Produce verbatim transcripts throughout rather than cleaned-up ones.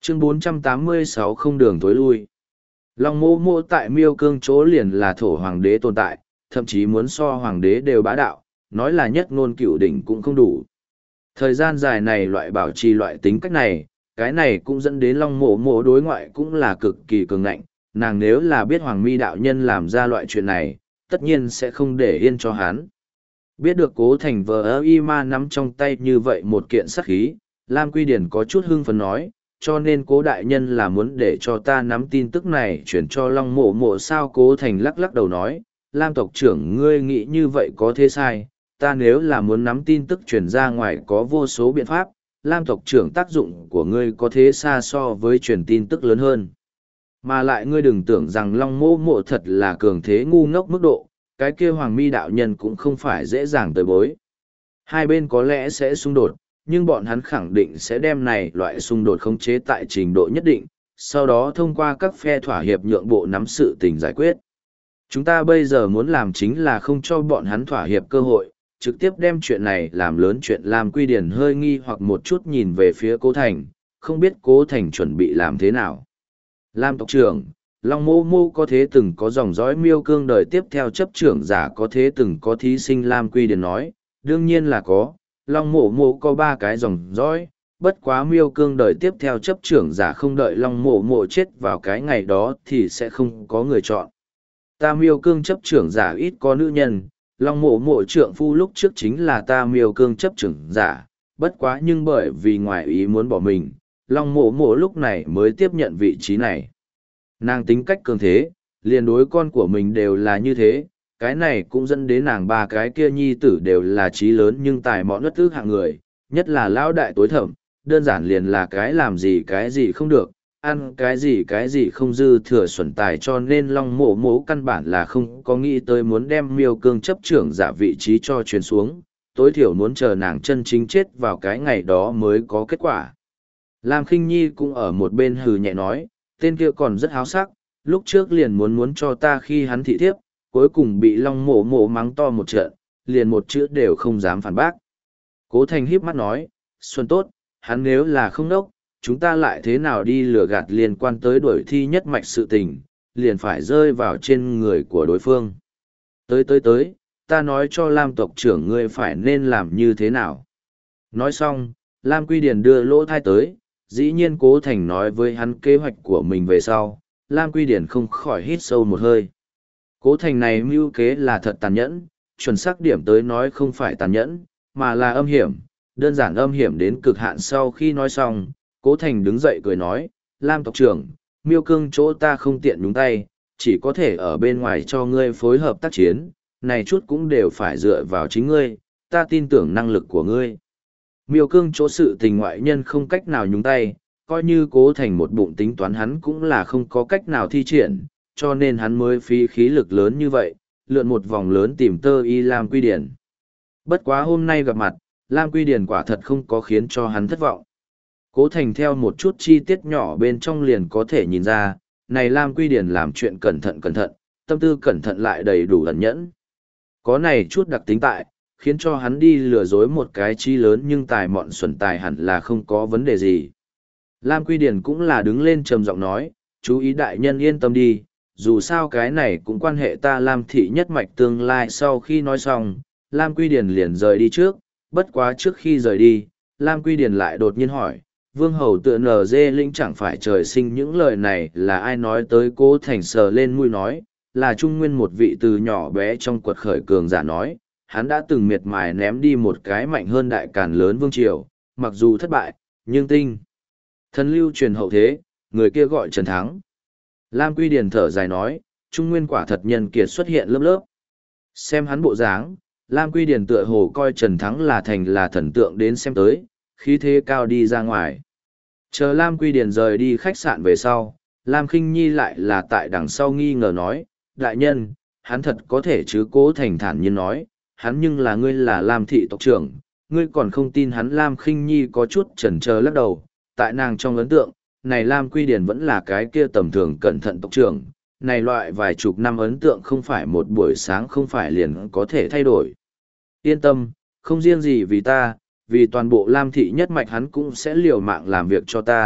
Chương bốn trăm tám mươi sáu không đường tối lui. Long mô mô tại miêu cương chỗ liền là thổ hoàng đế tồn tại, thậm chí muốn so hoàng đế đều bá đạo, nói là nhất ngôn cửu đỉnh cũng không đủ. Thời gian dài này loại bảo trì loại tính cách này, cái này cũng dẫn đến long mộ mộ đối ngoại cũng là cực kỳ cường ngạnh, nàng nếu là biết hoàng mi đạo nhân làm ra loại chuyện này, tất nhiên sẽ không để yên cho hắn. Biết được cố thành vờ ơ y ma nắm trong tay như vậy một kiện sắc khí, Lam Quy Điển có chút hưng phấn nói, cho nên cố đại nhân là muốn để cho ta nắm tin tức này chuyển cho long mộ mộ sao. Cố thành lắc lắc đầu nói, Lam tộc trưởng ngươi nghĩ như vậy có thế sai, ta nếu là muốn nắm tin tức chuyển ra ngoài có vô số biện pháp, Lam tộc trưởng tác dụng của ngươi có thế xa so với truyền tin tức lớn hơn. Mà lại ngươi đừng tưởng rằng long mộ mộ thật là cường thế ngu ngốc mức độ, cái kia hoàng mi đạo nhân cũng không phải dễ dàng tới bối. Hai bên có lẽ sẽ xung đột, nhưng bọn hắn khẳng định sẽ đem này loại xung đột khống chế tại trình độ nhất định, sau đó thông qua các phe thỏa hiệp nhượng bộ nắm sự tình giải quyết. Chúng ta bây giờ muốn làm chính là không cho bọn hắn thỏa hiệp cơ hội, trực tiếp đem chuyện này làm lớn chuyện. Làm Quy Điển hơi nghi hoặc một chút nhìn về phía Cố Thành, không biết Cố Thành chuẩn bị làm thế nào. Lam tộc trưởng, Long mô mô có thế từng có dòng dõi miêu cương đời tiếp theo chấp trưởng giả có thế từng có thí sinh. Lam Quy Điển nói, đương nhiên là có, Long mộ mộ có ba cái dòng dõi, bất quá miêu cương đời tiếp theo chấp trưởng giả không đợi Long mộ mộ chết vào cái ngày đó thì sẽ không có người chọn. Ta miêu cương chấp trưởng giả ít có nữ nhân, Long mộ mộ trượng phu lúc trước chính là ta miêu cương chấp trưởng giả, bất quá nhưng bởi vì ngoại ý muốn bỏ mình, Long mộ mộ lúc này mới tiếp nhận vị trí này. Nàng tính cách cường thế, liền đối con của mình đều là như thế, cái này cũng dẫn đến nàng ba cái kia nhi tử đều là trí lớn nhưng tài mọn đất ước hạng người, nhất là lão đại tối thẩm, đơn giản liền là cái làm gì cái gì không được, ăn cái gì cái gì không dư thừa xuẩn tài, cho nên long mộ mộ căn bản là không có nghĩ tới muốn đem miêu cương chấp trưởng giả vị trí cho truyền xuống, tối thiểu muốn chờ nàng chân chính chết vào cái ngày đó mới có kết quả. Lam Khinh Nhi cũng ở một bên hừ nhẹ nói, tên kia còn rất háo sắc, lúc trước liền muốn muốn cho ta khi hắn thị thiếp, cuối cùng bị long mộ mộ mắng to một trận, liền một chữ đều không dám phản bác. Cố Thành híp mắt nói, Xuân tốt, hắn nếu là không đốc, chúng ta lại thế nào đi lừa gạt liên quan tới đuổi thi nhất mạch sự tình, liền phải rơi vào trên người của đối phương. Tới tới tới, ta nói cho Lam tộc trưởng ngươi phải nên làm như thế nào. Nói xong, Lam Quy Điển đưa lỗ thai tới, dĩ nhiên Cố Thành nói với hắn kế hoạch của mình về sau, Lam Quy Điển không khỏi hít sâu một hơi. Cố Thành này mưu kế là thật tàn nhẫn, chuẩn xác điểm tới nói không phải tàn nhẫn, mà là âm hiểm, đơn giản âm hiểm đến cực hạn. Sau khi nói xong, Cố Thành đứng dậy cười nói, Lam tộc trưởng, miêu cương chỗ ta không tiện nhúng tay, chỉ có thể ở bên ngoài cho ngươi phối hợp tác chiến, này chút cũng đều phải dựa vào chính ngươi, ta tin tưởng năng lực của ngươi. Miêu cương chỗ sự tình ngoại nhân không cách nào nhúng tay, coi như Cố Thành một bụng tính toán hắn cũng là không có cách nào thi triển, cho nên hắn mới phí khí lực lớn như vậy, lượn một vòng lớn tìm tơ y Lam Quy Điển. Bất quá hôm nay gặp mặt, Lam Quy Điển quả thật không có khiến cho hắn thất vọng. Cố Thành theo một chút chi tiết nhỏ bên trong liền có thể nhìn ra, này Lam Quy Điển làm chuyện cẩn thận cẩn thận, tâm tư cẩn thận lại đầy đủ ẩn nhẫn. Có này chút đặc tính tại, khiến cho hắn đi lừa dối một cái chi lớn nhưng tài mọn xuẩn tài hẳn là không có vấn đề gì. Lam Quy Điển cũng là đứng lên trầm giọng nói, chú ý đại nhân yên tâm đi, dù sao cái này cũng quan hệ ta Lam thị nhất mạch tương lai. Sau khi nói xong, Lam Quy Điển liền rời đi trước, bất quá trước khi rời đi, Lam Quy Điển lại đột nhiên hỏi, Vương Hầu tựa nờ dê linh chẳng phải trời sinh. Những lời này là ai nói tới? Cố Thành sờ lên mũi nói, là Trung Nguyên một vị từ nhỏ bé trong quật khởi cường giả nói, hắn đã từng miệt mài ném đi một cái mạnh hơn đại càn lớn vương triều, mặc dù thất bại, nhưng tinh thần lưu truyền hậu thế, người kia gọi Trần Thắng. Lam Quy Điển thở dài nói, Trung Nguyên quả thật nhân kiệt xuất hiện lớp lớp. Xem hắn bộ dáng, Lam Quy Điển tựa hồ coi Trần Thắng là thành là thần tượng đến xem tới, khí thế cao đi ra ngoài. Chờ Lam Quy Điển rời đi khách sạn về sau, Lam Khinh Nhi lại là tại đằng sau nghi ngờ nói, đại nhân, hắn thật có thể chứ? Cố Thành thản nhiên nói, hắn nhưng là ngươi là Lam thị tộc trưởng, ngươi còn không tin hắn? Lam Khinh Nhi có chút chần chờ lắc đầu, tại nàng trong ấn tượng, này Lam Quy Điển vẫn là cái kia tầm thường cẩn thận tộc trưởng, này loại vài chục năm ấn tượng không phải một buổi sáng không phải liền có thể thay đổi. Yên tâm, không riêng gì vì ta, vì toàn bộ Lam thị nhất mạch hắn cũng sẽ liều mạng làm việc cho ta,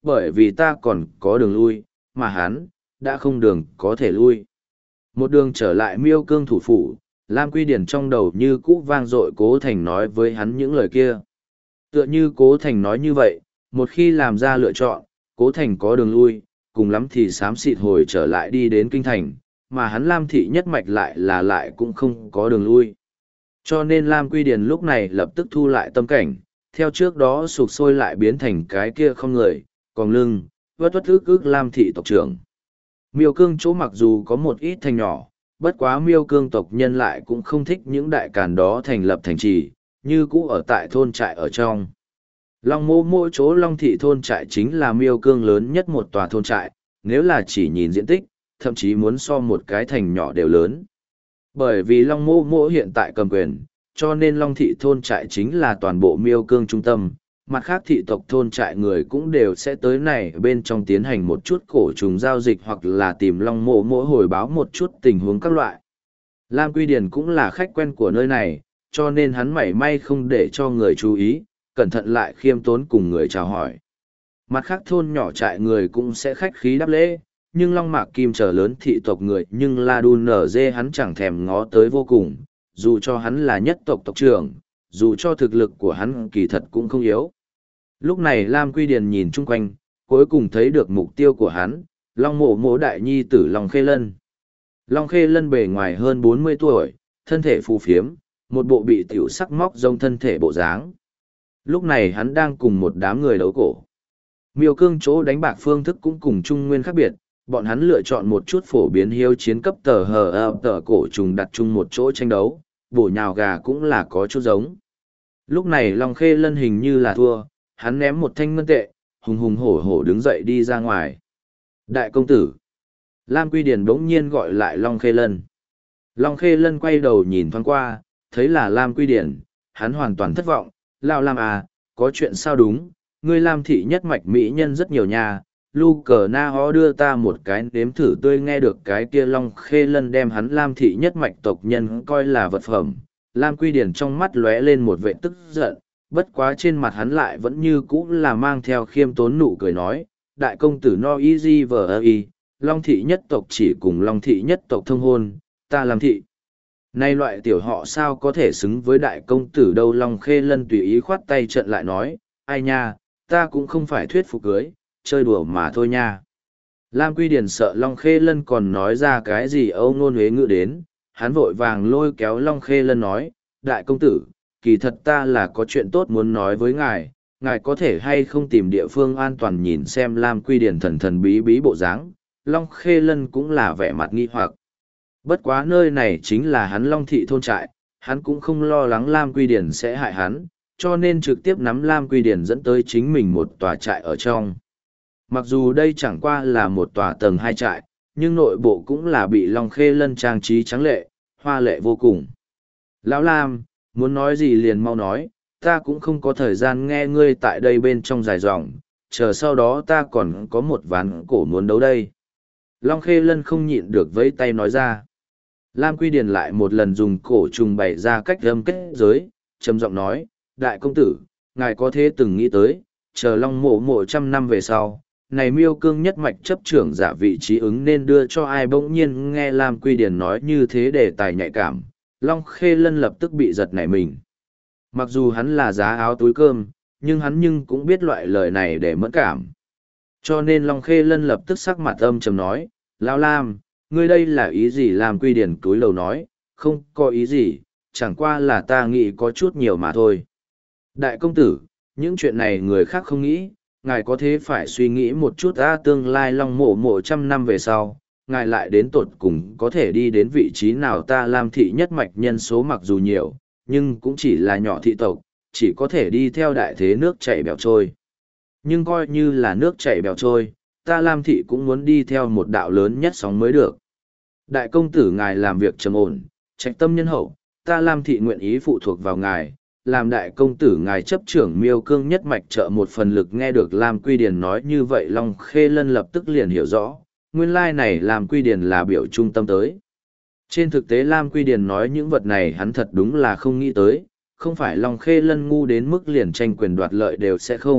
bởi vì ta còn có đường lui, mà hắn, đã không đường có thể lui. Một đường trở lại miêu cương thủ phủ, Lam Quy Điển trong đầu như cũ vang dội Cố Thành nói với hắn những lời kia. Tựa như Cố Thành nói như vậy, một khi làm ra lựa chọn, Cố Thành có đường lui, cùng lắm thì xám xịt hồi trở lại đi đến kinh thành, mà hắn Lam Thị nhất mạch lại là lại cũng không có đường lui. Cho nên Lam Quy Điển lúc này lập tức thu lại tâm cảnh, theo trước đó sụp sôi lại biến thành cái kia không người, còn lưng, vất vất ức ức Lam Thị tộc trưởng. Miêu cương chỗ mặc dù có một ít thành nhỏ, bất quá miêu cương tộc nhân lại cũng không thích những đại càn đó thành lập thành trì, như cũ ở tại thôn trại ở trong. Long mô mỗi chỗ Long Thị thôn trại chính là miêu cương lớn nhất một tòa thôn trại, nếu là chỉ nhìn diện tích, thậm chí muốn so một cái thành nhỏ đều lớn. Bởi vì Long mô mô hiện tại cầm quyền, cho nên Long Thị thôn trại chính là toàn bộ miêu cương trung tâm. Mặt khác thị tộc thôn trại người cũng đều sẽ tới này bên trong tiến hành một chút cổ trùng giao dịch hoặc là tìm Long mộ mỗ hồi báo một chút tình huống các loại. Lam Quy Điển cũng là khách quen của nơi này, cho nên hắn mảy may không để cho người chú ý, cẩn thận lại khiêm tốn cùng người chào hỏi. Mặt khác thôn nhỏ trại người cũng sẽ khách khí đáp lễ, nhưng Long Mạc Kim trở lớn thị tộc người nhưng La Đu nở dê hắn chẳng thèm ngó tới vô cùng, dù cho hắn là nhất tộc tộc trưởng, dù cho thực lực của hắn kỳ thật cũng không yếu. Lúc này Lam Quy Điền nhìn chung quanh, cuối cùng thấy được mục tiêu của hắn, Long mộ mộ đại nhi tử Long Khê Lân. Long Khê Lân bề ngoài hơn bốn mươi tuổi, thân thể phù phiếm, một bộ bị tiểu sắc móc rông thân thể bộ dáng. Lúc này hắn đang cùng một đám người đấu cổ. Miêu cương chỗ đánh bạc phương thức cũng cùng Trung Nguyên khác biệt, bọn hắn lựa chọn một chút phổ biến hiếu chiến cấp tờ hờ ập tờ cổ trùng đặt chung một chỗ tranh đấu, bổ nhào gà cũng là có chút giống. Lúc này Long Khê Lân hình như là thua, hắn ném một thanh ngân tệ, hùng hùng hổ hổ đứng dậy đi ra ngoài. Đại công tử! Lam Quy Điển bỗng nhiên gọi lại Long Khê Lân. Long Khê Lân quay đầu nhìn thoáng qua, thấy là Lam Quy Điển, hắn hoàn toàn thất vọng. Lao Lam à, có chuyện sao đúng, ngươi Lam thị nhất mạch mỹ nhân rất nhiều nhà, lu cờ na hó đưa ta một cái nếm thử tươi nghe được cái kia Long Khê Lân đem hắn Lam thị nhất mạch tộc nhân coi là vật phẩm. Lam Quy Điển trong mắt lóe lên một vệ tức giận, bất quá trên mặt hắn lại vẫn như cũ là mang theo khiêm tốn nụ cười nói, đại công tử no easy vờ y, Long thị nhất tộc chỉ cùng Long thị nhất tộc thông hôn, ta làm thị. Nay loại tiểu họ sao có thể xứng với đại công tử đâu. Long Khê Lân tùy ý khoát tay trận lại nói, ai nha, ta cũng không phải thuyết phục cưới, chơi đùa mà thôi nha. Lam Quy Điển sợ Long Khê Lân còn nói ra cái gì âu nôn huế ngữ đến, hắn vội vàng lôi kéo Long Khê Lân nói, đại công tử, kỳ thật ta là có chuyện tốt muốn nói với ngài, ngài có thể hay không tìm địa phương an toàn nhìn xem. Lam Quy Điển thần thần bí bí bộ dáng, Long Khê Lân cũng là vẻ mặt nghi hoặc. Bất quá nơi này chính là hắn Long thị thôn trại, hắn cũng không lo lắng Lam Quy Điển sẽ hại hắn, cho nên trực tiếp nắm Lam Quy Điển dẫn tới chính mình một tòa trại ở trong. Mặc dù đây chẳng qua là một tòa tầng hai trại, nhưng nội bộ cũng là bị Long Khê Lân trang trí trắng lệ, hoa lệ vô cùng. Lão Lam, muốn nói gì liền mau nói, ta cũng không có thời gian nghe ngươi tại đây bên trong dài dòng, chờ sau đó ta còn có một ván cổ muốn đấu đây. Long Khê Lân không nhịn được vẫy tay nói ra. Lam Quy Điển lại một lần dùng cổ trùng bày ra cách âm kết giới, trầm giọng nói, đại công tử, ngài có thế từng nghĩ tới, chờ Long mộ mộ trăm năm về sau, này miêu cương nhất mạch chấp trưởng giả vị trí ứng nên đưa cho ai. Bỗng nhiên nghe Lam Quy Điển nói như thế để tài nhạy cảm, Long Khê Lân lập tức bị giật nảy mình. Mặc dù hắn là giá áo túi cơm, nhưng hắn nhưng cũng biết loại lời này để mẫn cảm. Cho nên Long Khê Lân lập tức sắc mặt âm trầm nói, Lão Lam, ngươi đây là ý gì? Lam Quy Điển cúi đầu nói, không có ý gì, chẳng qua là ta nghĩ có chút nhiều mà thôi. Đại công tử, những chuyện này người khác không nghĩ, ngài có thế phải suy nghĩ một chút ra tương lai Long mộ mộ trăm năm về sau, ngài lại đến tột cùng có thể đi đến vị trí nào. Ta Lam thị nhất mạch nhân số mặc dù nhiều, nhưng cũng chỉ là nhỏ thị tộc, chỉ có thể đi theo đại thế nước chảy bèo trôi. Nhưng coi như là nước chảy bèo trôi, ta Lam thị cũng muốn đi theo một đạo lớn nhất sóng mới được. Đại công tử ngài làm việc trầm ổn, trạch tâm nhân hậu, ta Lam thị nguyện ý phụ thuộc vào ngài, làm đại công tử ngài chấp trưởng miêu cương nhất mạch trợ một phần lực. Nghe được Lam Quy Điển nói như vậy, Long Khê Lân lập tức liền hiểu rõ, nguyên lai này Lam Quy Điển là biểu trung tâm tới. Trên thực tế Lam Quy Điển nói những vật này hắn thật đúng là không nghĩ tới, không phải Long Khê Lân ngu đến mức liền tranh quyền đoạt lợi đều sẽ không,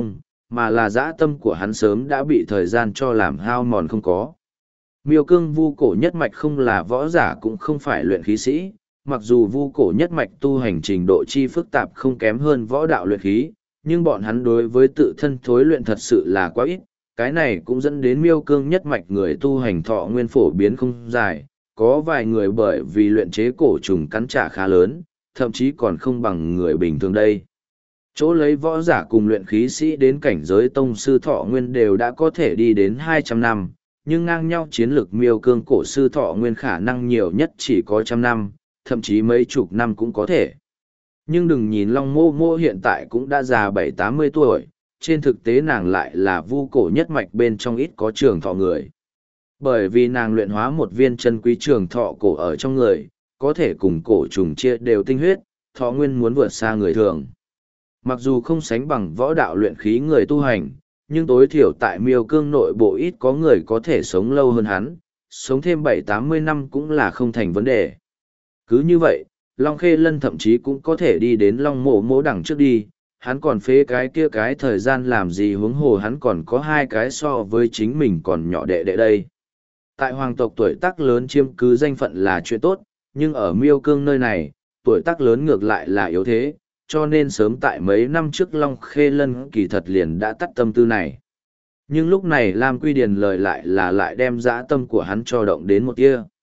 mà là dã tâm của hắn sớm đã bị thời gian cho làm hao mòn không có. Miêu cương vu cổ nhất mạch không là võ giả cũng không phải luyện khí sĩ, mặc dù vu cổ nhất mạch tu hành trình độ chi phức tạp không kém hơn võ đạo luyện khí, nhưng bọn hắn đối với tự thân thối luyện thật sự là quá ít. Cái này cũng dẫn đến miêu cương nhất mạch người tu hành thọ nguyên phổ biến không dài, có vài người bởi vì luyện chế cổ trùng cắn trả khá lớn, thậm chí còn không bằng người bình thường đây. Chỗ lấy võ giả cùng luyện khí sĩ đến cảnh giới tông sư thọ nguyên đều đã có thể đi đến hai trăm năm, nhưng ngang nhau chiến lược miêu cương cổ sư thọ nguyên khả năng nhiều nhất chỉ có trăm năm, thậm chí mấy chục năm cũng có thể. Nhưng đừng nhìn Long Mô Mô hiện tại cũng đã già bảy tám mươi tuổi, trên thực tế nàng lại là vu cổ nhất mạch bên trong ít có trường thọ người. Bởi vì nàng luyện hóa một viên chân quý trường thọ cổ ở trong người, có thể cùng cổ trùng chia đều tinh huyết, thọ nguyên muốn vượt xa người thường. Mặc dù không sánh bằng võ đạo luyện khí người tu hành, nhưng tối thiểu tại miêu cương nội bộ ít có người có thể sống lâu hơn hắn, sống thêm bảy tám mươi năm cũng là không thành vấn đề. Cứ như vậy, Long Khê Lân thậm chí cũng có thể đi đến Long Mộ Mộ đằng trước đi, hắn còn phế cái kia cái thời gian làm gì, huống hồ hắn còn có hai cái so với chính mình còn nhỏ đệ đệ đây. Tại hoàng tộc tuổi tác lớn chiếm cứ danh phận là chuyện tốt, nhưng ở miêu cương nơi này, tuổi tác lớn ngược lại là yếu thế, cho nên sớm tại mấy năm trước Long Khê Lân kỳ thật liền đã tắt tâm tư này. Nhưng lúc này Lam Quy Điền lời lại là lại đem dã tâm của hắn cho động đến một tia.